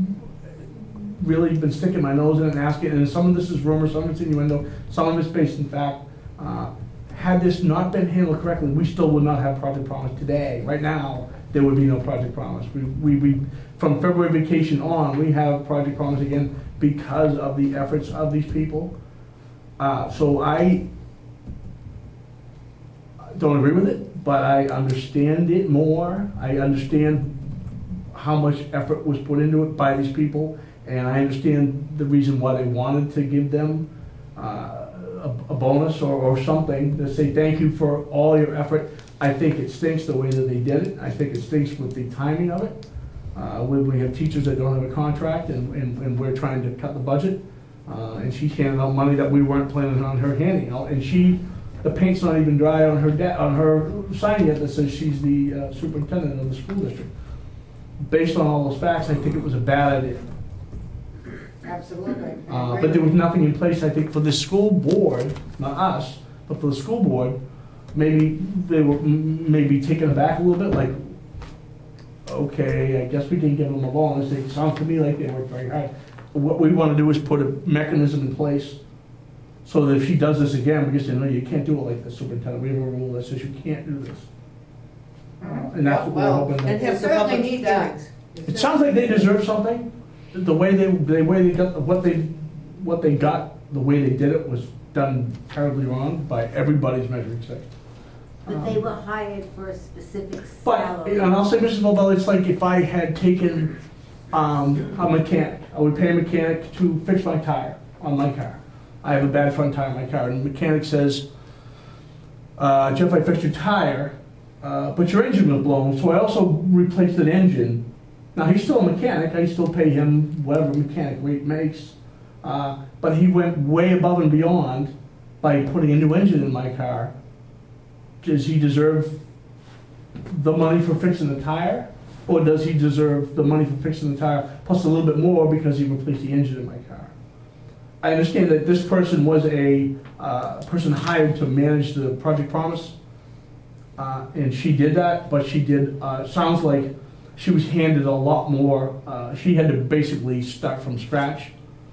really been sticking my nose in it and asking, and some of this is rumor, some of it's innuendo, some of it's based in fact, uh, had this not been handled correctly, we still would not have Project Promise today. Right now, there would be no Project Promise. We, we, we from February vacation on, we have Project Promise again because of the efforts of these people. Uh, so I don't agree with it, but I understand it more. I understand how much effort was put into it by these people, and I understand the reason why they wanted to give them uh, a, a bonus or, or something to say thank you for all your effort. I think it stinks the way that they did it. I think it stinks with the timing of it. Uh, we, we have teachers that don't have a contract, and, and, and we're trying to cut the budget. Uh, and she handed out money that we weren't planning on her handing out. And she, the paint's not even dry on her de- on her sign yet that says she's the uh, superintendent of the school district. Based on all those facts, I think it was a bad idea. Absolutely. I Uh, agree but there was with you. nothing in place, I think, for the school board, not us, but for the school board. Maybe they were m- maybe taken aback a little bit, like, okay, I guess we can give them a bonus. It sounds to me like they worked very hard. What we want to do is put a mechanism in place so that if she does this again, we just say, no, you can't do it like this, superintendent. We have a rule that says you can't do this. Uh, And that's what we're Well, hoping. And that- have the certainly public need that. hearings. It sounds like they deserve something. The way they, the way they got, what they, what they got, the way they did it was done terribly wrong by everybody's measuring stick. But they were hired for a specific But, salary. and I'll say, Missus Mobile, it's like if I had taken um, a mechanic, I would pay a mechanic to fix my tire on my car. I have a bad front tire on my car, and the mechanic says, uh, Jeff, I fixed your tire, uh, but your engine was blown, so I also replaced an engine. Now, he's still a mechanic, I still pay him whatever mechanic rate makes, uh, but he went way above and beyond by putting a new engine in my car. Does he deserve the money for fixing the tire? Or does he deserve the money for fixing the tire, plus a little bit more because he replaced the engine in my car? I understand that this person was a uh, person hired to manage the Project Promise. Uh, Uh, and she did that, but she did, uh, sounds like she was handed a lot more. Uh, she had to basically start from scratch.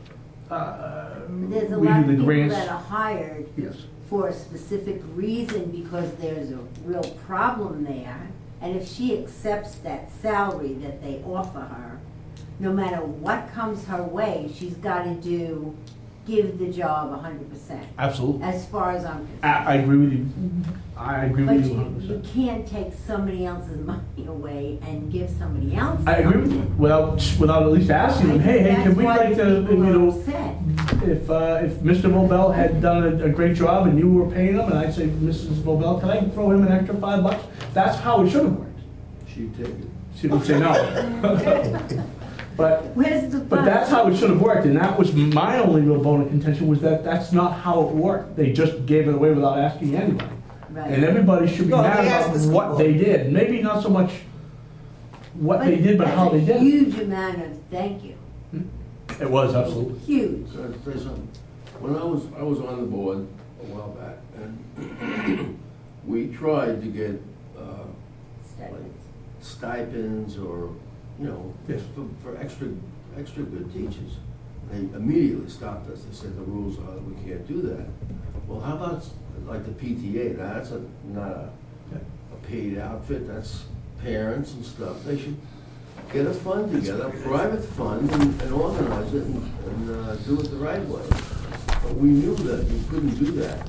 Uh, There's a we lot do of the people grants. that are hired Yes. for a specific reason because there's a real problem there. And if she accepts that salary that they offer her, no matter what comes her way, she's got to do, give the job one hundred percent, Absolutely. as far as I'm concerned. I, I agree with you. I agree But with you you, one hundred you percent. can't take somebody else's money away and give somebody else I agree with you, something. without, without at least asking them, hey, hey, can we like to, you know, Upset. if, uh, if Mister Vobel had done a, a great job and you were paying him, and I'd say, Missus Vobel, can I throw him an extra five bucks? That's how it should have worked. She'd take it. She would say no. But, Where's the but that's how it should have worked, and that was my only real bone of contention, was that that's not how it worked. They just gave it away without asking anybody. Right. And everybody should be No, mad they asked about the school what board. they did. Maybe not so much what they did, but how they That's a did it. huge amount of thank you, It was, absolutely. huge. So I'd say something. When I was, I was on the board a while back, and we tried to get, uh, like stipends or, you know, Yes. for, for extra, extra good teachers. They immediately stopped us. They said the rules are that we can't do that. Well, how about like the P T A? Now, that's a, not a, a paid outfit. That's parents and stuff. They should get a fund together, a private fund, and, and organize it and, and uh, do it the right way. But we knew that you couldn't do that.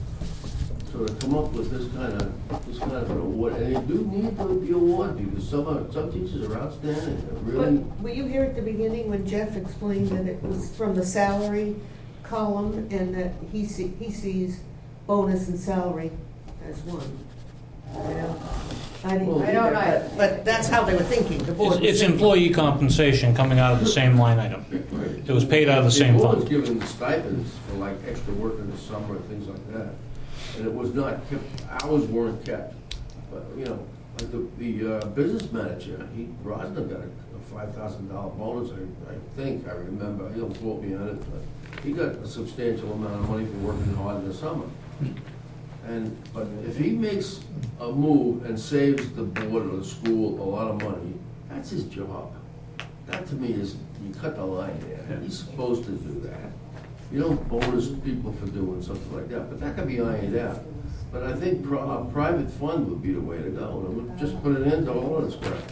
So to come up with this kind of, this kind of an award, and you do need to be awarded, because some, are- some teachers are outstanding, they're But really. were you here at the beginning when Jeff explained that it was from the salary column and that he see, he sees bonus and salary as one? You know? I didn't Well, I don't either, know. but, but that's how they were thinking, the board It's was it's thinking. employee compensation coming out of the same line item. It was paid out of the same They've always fund. given the stipends for like extra work in the summer and things like that. And it was not kept, hours weren't kept. But, you know, like the, the uh, business manager, he, Rosner got a, a five thousand dollar bonus, I, I think, I remember, he'll quote me on it, but he got a substantial amount of money for working hard in the summer. And, but if he makes a move and saves the board or the school a lot of money, that's his job. That to me is, you cut the line there. He's supposed to do that. You don't bonus people for doing something like that, but that can be ironed out. But I think pro- a private fund would be the way to go, and we'll just put an end to all of this crap.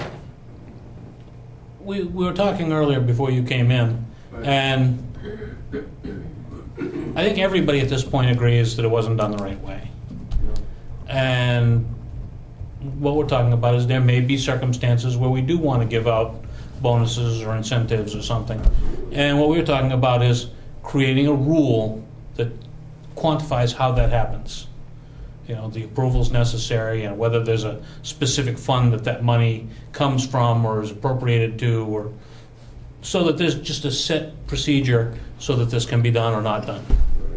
We, we were talking earlier before you came in, and I think everybody at this point agrees that it wasn't done the right way. You know? And what we're talking about is there may be circumstances where we do want to give out bonuses or incentives or something. And what we were talking about is creating a rule that quantifies how that happens. You know, the approvals necessary and whether there's a specific fund that that money comes from or is appropriated to, or so that there's just a set procedure so that this can be done or not done.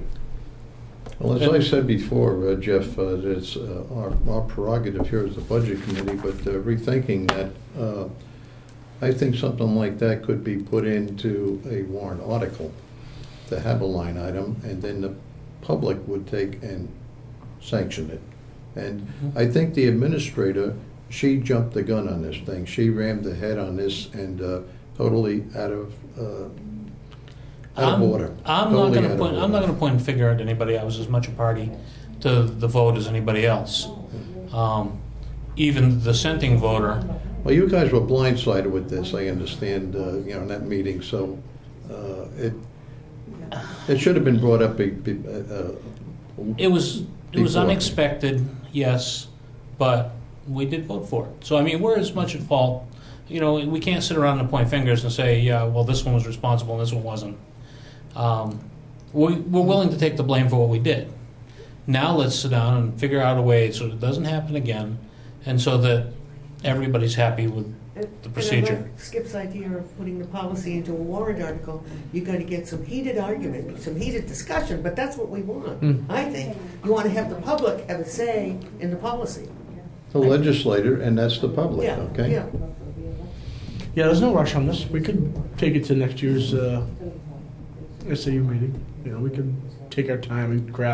Well, as I said before, uh, Jeff, uh, it's uh, our our prerogative here as the Budget Committee, but uh, rethinking that, uh, I think something like that could be put into a warrant article to have a line item, and then the public would take and sanction it. And I think the administrator, she jumped the gun on this thing. She rammed ahead on this and uh, totally out of, uh, out of I'm- order. I'm not Totally going out to of point. I'm order. not going to point a finger at anybody. I was as much a party to the vote as anybody else. Um, even the dissenting voter. Well, you guys were blindsided with this, I understand, uh, you know, in that meeting, so uh, it, it should have been brought up. be- be- uh, It was it was Before. unexpected, yes, but we did vote for it. So I mean, we're as much at fault. You know, we can't sit around and point fingers and say, yeah, well, this one was responsible and this one wasn't. Um, we, we're willing to take the blame for what we did. Now let's sit down and figure out a way so it doesn't happen again, and so that everybody's happy with the procedure. And I like Skip's idea of putting the policy into a warrant article. You're going to get some heated argument, some heated discussion, but that's what we want, Mm. I think. You want to have the public have a say in the policy. The legislator, and that's the public, Yeah, okay? yeah. Yeah, there's no rush on this. We could take it to next year's uh, S A U meeting. You know, we could take our time and craft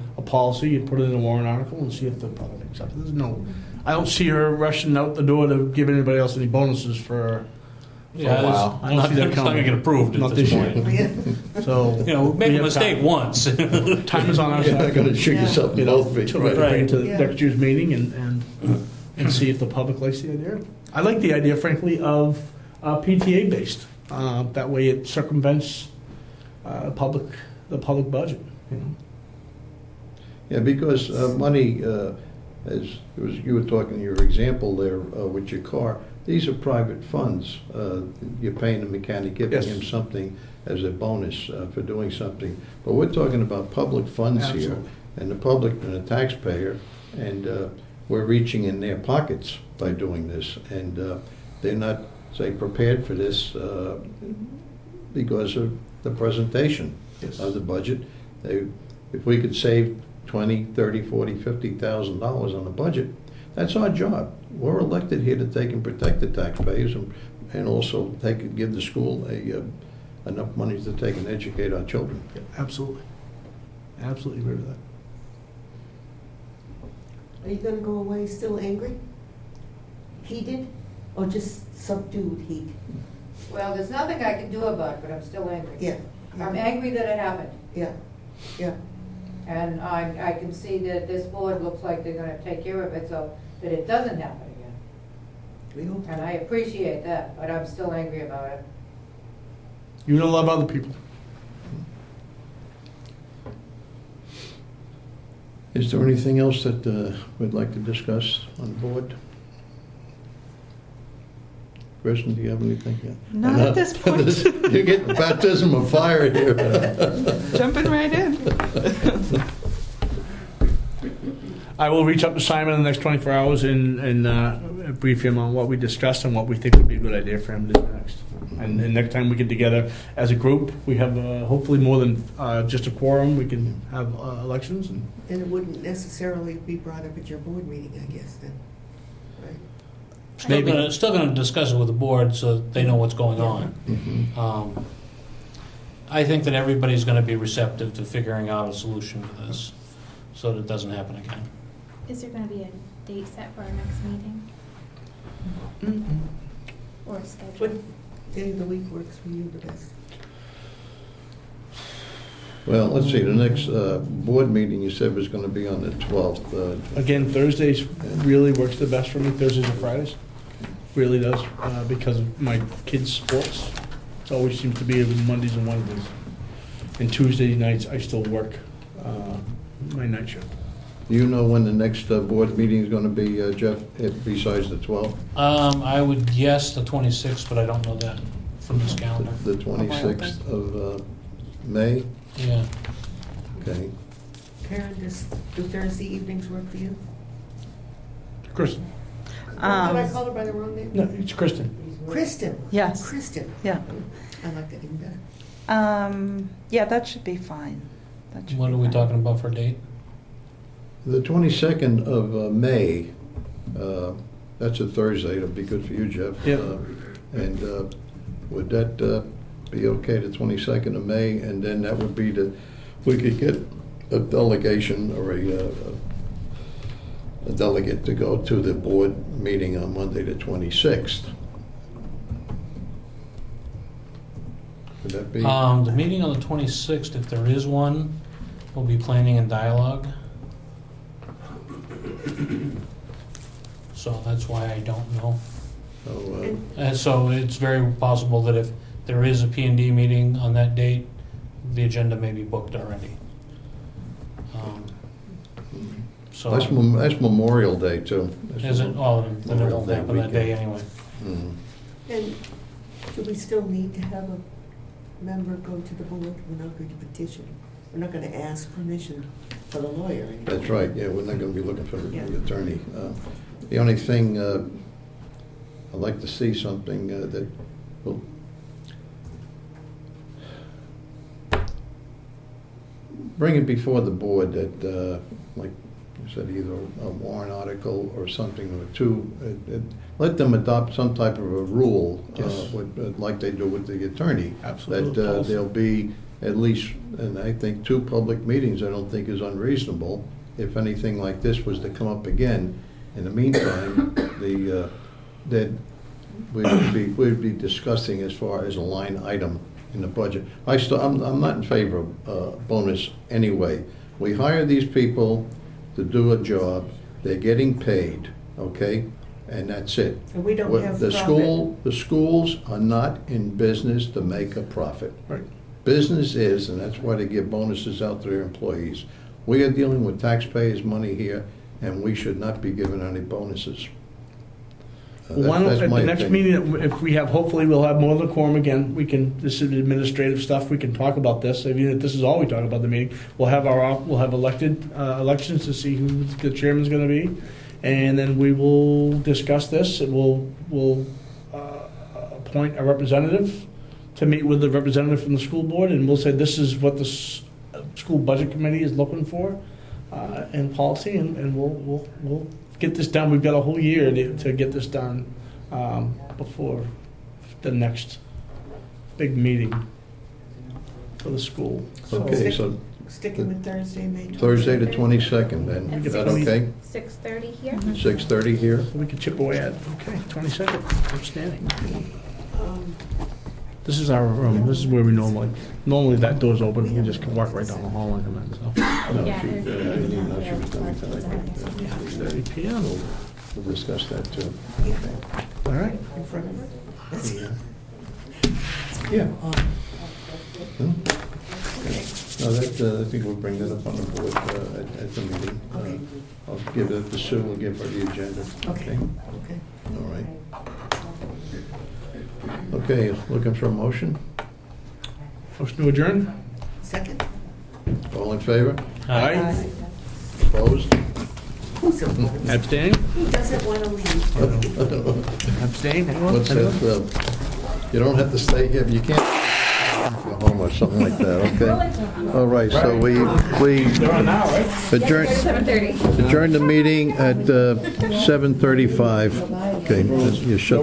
a policy, you put it in a warrant article and see if the public accepts it. There's no, I don't see her rushing out the door to give anybody else any bonuses for, for Yeah, a while. I it's don't not, see that it's not coming. gonna get approved Not at this this point. year. Yeah. So. You know, make we a have mistake time. once. Time is on our You're not side. gonna shoot Yeah. yourself You in know, both feet. until we Right. bring it to Yeah. next year's meeting and, and, and see if the public likes the idea. I like the idea, frankly, of uh, P T A based. Uh, that way it circumvents uh, public, the public budget, you know. Yeah, because uh, money, uh, as it was, you were talking, your example there uh, with your car, these are private funds. Uh, You're paying the mechanic, giving Yes. him something as a bonus uh, for doing something. But we're talking about public funds here, Absolutely. and the public and the taxpayer, and uh, we're reaching in their pockets by doing this. And uh, they're not, say, prepared for this uh, because of the presentation Yes. of the budget. They, if we could save twenty, thirty, forty, fifty thousand dollars on the budget, that's our job. We're elected here to take and protect the taxpayers and, and also take and give the school a, uh, enough money to take and educate our children. Yeah, absolutely. Absolutely agree with that. Are you gonna go away still angry? Heated, or just subdued heat? Well, there's nothing I can do about it, but I'm still angry. Yeah. I'm angry that it happened. Yeah, yeah. And I, I can see that this board looks like they're gonna take care of it so that it doesn't happen again. We hope. And I appreciate that, but I'm still angry about it. You don't love other people. Is there anything else that uh, we'd like to discuss on the board? Kristen, do you have anything? Yeah. Not at this point. You're getting baptism of fire here. Jumping right in. I will reach out to Simon in the next twenty-four hours and, and uh, brief him on what we discussed and what we think would be a good idea for him to do next. And, and next time we get together as a group, we have uh, hopefully more than uh, just a quorum, we can have uh, elections. And And it wouldn't necessarily be brought up at your board meeting, I guess, then, right? Still Maybe. gonna, still gonna discuss it with the board so that they know what's going on. Mhm. Um, I think that everybody's gonna be receptive to figuring out a solution to this, so that it doesn't happen again. Is there going to be a date set for our next meeting or a schedule? What day of the week works for you the best? Well, let's see, the next uh, board meeting you said was going to be on the twelfth. Uh, again, Thursdays really works the best for me, Thursdays and Fridays. Really does, uh, because of my kids' sports. It always seems to be Mondays and Wednesdays. And Tuesday nights, I still work uh, my night shift. Do you know when the next uh, board meeting is going to be, uh, Jeff, eh, besides the twelfth? Um, I would guess the twenty-sixth, but I don't know that from this calendar. The twenty-sixth of uh, May? Yeah. Okay. Karen, does, do Thursday evenings work for you? Kristen? Did I Um, call her by the wrong name? No, it's Kristen. Kristen. Yes. Kristen. Yeah. I like that even better. Um, yeah, that should be fine. That should What be are we fine. talking about for a date? The twenty-second of uh, May, uh, that's a Thursday, it'll be good for you, Jeff. Yeah. Uh, And uh, would that uh, be okay, the twenty-second of May? And then that would be the, we could get a delegation or a, uh, a delegate to go to the board meeting on Monday, the twenty-sixth. Would that be? Um, the meeting on the twenty-sixth, if there is one, will be planning and dialogue. So that's why I don't know. So, uh, And so it's very possible that if there is a P and D meeting on that date, the agenda may be booked already. Um, So, That's Mem- that's Memorial Day, too. That's is it, oh, then it Memorial won't Day happen that day weekend. anyway. Mhm. And do we still need to have a member go to the board? We're not going to petition. We're not going to ask permission for the lawyer anymore. That's right, yeah, we're not gonna be looking for the Yeah. the attorney. Uh, The only thing, uh, I'd like to see something uh, that will bring it before the board that, uh, like you said, either a warrant article or something, or two, it- it- let them adopt some type of a rule, uh, Yes. with- uh, like they do with the attorney. Absolutely. That uh, there'll be at least, and I think two public meetings I don't think is unreasonable. If anything like this was to come up again, in the meantime, the, uh, that we would be, we'd be discussing as far as a line item in the budget. I still, I'm, I'm not in favor of uh, bonus anyway. We hire these people to do a job, they're getting paid, okay? And that's it. And we don't What- have The profit. school, the schools are not in business to make a profit. Right. Business is, and that's why they give bonuses out to their employees. We are dealing with taxpayers' money here, and we should not be given any bonuses. Uh, Well, why that- don't, that's at my the next opinion. meeting, if we have, hopefully we'll have more of the quorum again, we can, this is administrative stuff, we can talk about this, I mean, if this is all we talk about the meeting, we'll have our, op- we'll have elected, uh, elections to see who the chairman's gonna be, and then we will discuss this, and we'll, we'll, uh, appoint a representative to meet with the representative from the school board, and we'll say this is what the s- uh, school budget committee is looking for, uh, in policy, and, and we'll, we'll, we'll get this done. We've got a whole year to, to get this done um, before the next big meeting for the school. Okay, so Sticking with Thursday, May twenty-second. Thursday the twenty-second, then, At is that six- okay? Six thirty here? six thirty here? We can chip away at, okay, twenty-second, outstanding. Um, This is our room, this is where we normally, normally that door's open, we just can walk right down the hall and come in, so. No, Yeah, she, uh, I there's- didn't know she was coming tonight. six thirty p m. We'll discuss that too. All right. In front of her. Yeah. Um, Hmm? No, that, uh, I think we'll bring that up on the board uh, at, at the meeting. Uh, Okay. I'll give it to Sue, we'll give her the agenda. Okay. Okay. All right. Okay, looking for a motion? Motion to adjourn? Second? All in favor? Aye. Opposed? Who's opposed? Abstain? Who doesn't want to leave? Abstain, anyone? What's that, uh, you don't have to stay here, but you can't go home or something like that, okay? All right, so we, we They're on now, right? adjourn, Seven thirty. adjourn the meeting at uh, seven thirty-five. Okay, you shut